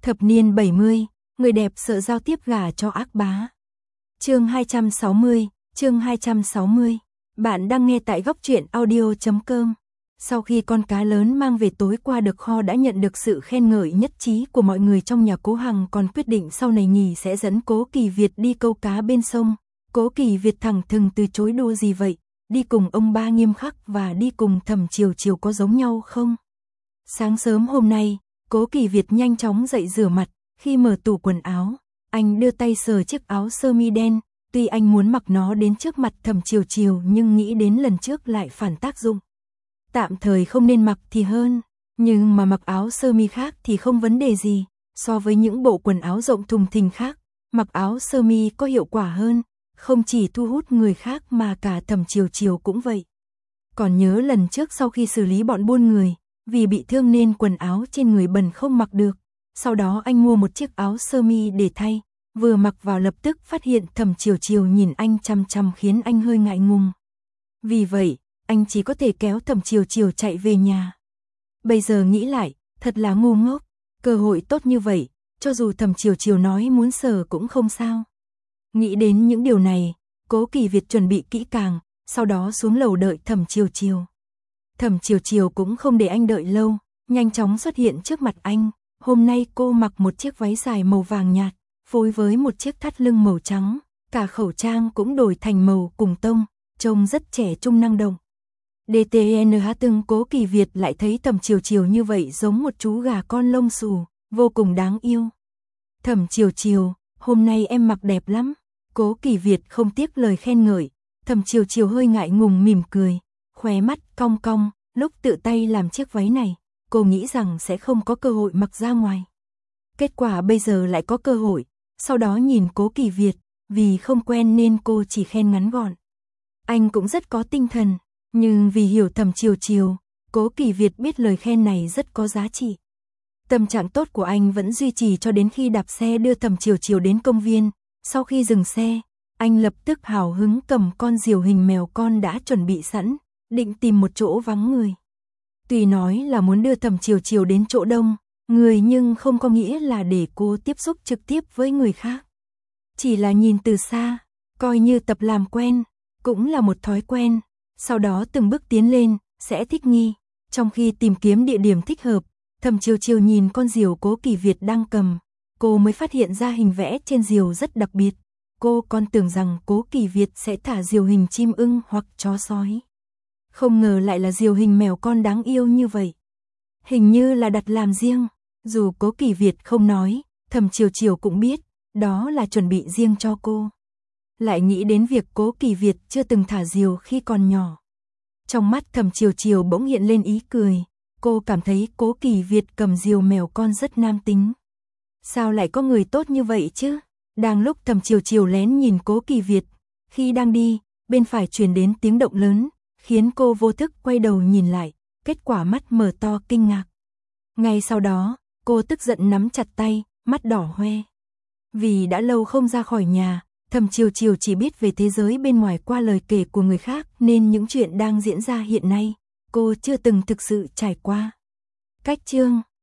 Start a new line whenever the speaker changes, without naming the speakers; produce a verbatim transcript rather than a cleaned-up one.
Thập niên bảy mươi, người đẹp sợ giao tiếp gả cho ác bá. Chương hai trăm sáu mươi, chương hai trăm sáu mươi. Bạn đang nghe tại góc truyện audio chấm com. Sau khi con cá lớn mang về tối qua được kho đã nhận được sự khen ngợi nhất trí của mọi người trong nhà Cố Hằng, còn quyết định sau này nghỉ sẽ dẫn Cố Kỳ Việt đi câu cá bên sông. Cố Kỳ Việt thẳng thừng từ chối. Đùa gì vậy, đi cùng ông ba nghiêm khắc và đi cùng Thẩm Chiều Chiều có giống nhau không? Sáng sớm hôm nay, Cố Kỳ Việt nhanh chóng dậy rửa mặt, khi mở tủ quần áo, anh đưa tay sờ chiếc áo sơ mi đen, tuy anh muốn mặc nó đến trước mặt Thẩm Chiều Chiều nhưng nghĩ đến lần trước lại phản tác dụng. Tạm thời không nên mặc thì hơn, nhưng mà mặc áo sơ mi khác thì không vấn đề gì, so với những bộ quần áo rộng thùng thình khác, mặc áo sơ mi có hiệu quả hơn, không chỉ thu hút người khác mà cả Thẩm Chiều Chiều cũng vậy. Còn nhớ lần trước sau khi xử lý bọn buôn người, vì bị thương nên quần áo trên người bẩn không mặc được, sau đó anh mua một chiếc áo sơ mi để thay, vừa mặc vào lập tức phát hiện Thẩm Chiều Chiều nhìn anh chằm chằm khiến anh hơi ngại ngùng. Vì vậy, anh chỉ có thể kéo Thẩm Chiều Chiều chạy về nhà. Bây giờ nghĩ lại, thật là ngu ngốc, cơ hội tốt như vậy, cho dù Thẩm Chiều Chiều nói muốn sờ cũng không sao. Nghĩ đến những điều này, Cố Kỳ Việt chuẩn bị kỹ càng, sau đó xuống lầu đợi Thẩm Chiều Chiều. Thẩm Chiều Chiều cũng không để anh đợi lâu, nhanh chóng xuất hiện trước mặt anh. Hôm nay cô mặc một chiếc váy dài màu vàng nhạt, phối với một chiếc thắt lưng màu trắng, cả khẩu trang cũng đổi thành màu cùng tông, trông rất trẻ trung năng động. đê tê en hát từng Cố Kỳ Việt lại thấy Thẩm Chiều Chiều như vậy giống một chú gà con lông xù, vô cùng đáng yêu. Thẩm Chiều Chiều, hôm nay em mặc đẹp lắm. Cố Kỳ Việt không tiếc lời khen ngợi. Thẩm Chiều Chiều hơi ngại ngùng mỉm cười, khóe mắt cong cong, lúc tự tay làm chiếc váy này, cô nghĩ rằng sẽ không có cơ hội mặc ra ngoài. Kết quả bây giờ lại có cơ hội, sau đó nhìn Cố Kỳ Việt, vì không quen nên cô chỉ khen ngắn gọn. Anh cũng rất có tinh thần, nhưng vì hiểu Thẩm Chiều Chiều, Cố Kỳ Việt biết lời khen này rất có giá trị. Tâm trạng tốt của anh vẫn duy trì cho đến khi đạp xe đưa Thẩm Chiều Chiều đến công viên. Sau khi dừng xe, anh lập tức hào hứng cầm con diều hình mèo con đã chuẩn bị sẵn, định tìm một chỗ vắng người. Tuy nói là muốn đưa Thẩm Chiều Chiều đến chỗ đông người nhưng không có nghĩa là để cô tiếp xúc trực tiếp với người khác. Chỉ là nhìn từ xa, coi như tập làm quen, cũng là một thói quen, sau đó từng bước tiến lên, sẽ thích nghi. Trong khi tìm kiếm địa điểm thích hợp, Thẩm Chiều Chiều nhìn con diều Cố Kỳ Việt đang cầm, cô mới phát hiện ra hình vẽ trên diều rất đặc biệt. Cô còn tưởng rằng Cố Kỳ Việt sẽ thả diều hình chim ưng hoặc chó sói. Không ngờ lại là diều hình mèo con đáng yêu như vậy. Hình như là đặt làm riêng, dù Cố Kỳ Việt không nói, Thẩm Chiều Chiều cũng biết, đó là chuẩn bị riêng cho cô. Lại nghĩ đến việc Cố Kỳ Việt chưa từng thả diều khi còn nhỏ. Trong mắt Thẩm Chiều Chiều bỗng hiện lên ý cười, cô cảm thấy Cố Kỳ Việt cầm diều mèo con rất nam tính. Sao lại có người tốt như vậy chứ? Đang lúc Thẩm Chiều Chiều lén nhìn Cố Kỳ Việt, khi đang đi, bên phải truyền đến tiếng động lớn, khiến cô vô thức quay đầu nhìn lại, kết quả mắt mở to kinh ngạc. Ngay sau đó, cô tức giận nắm chặt tay, mắt đỏ hoe. Vì đã lâu không ra khỏi nhà, Thẩm Chiều Chiều chỉ biết về thế giới bên ngoài qua lời kể của người khác nên những chuyện đang diễn ra hiện nay, cô chưa từng thực sự trải qua. Cách chương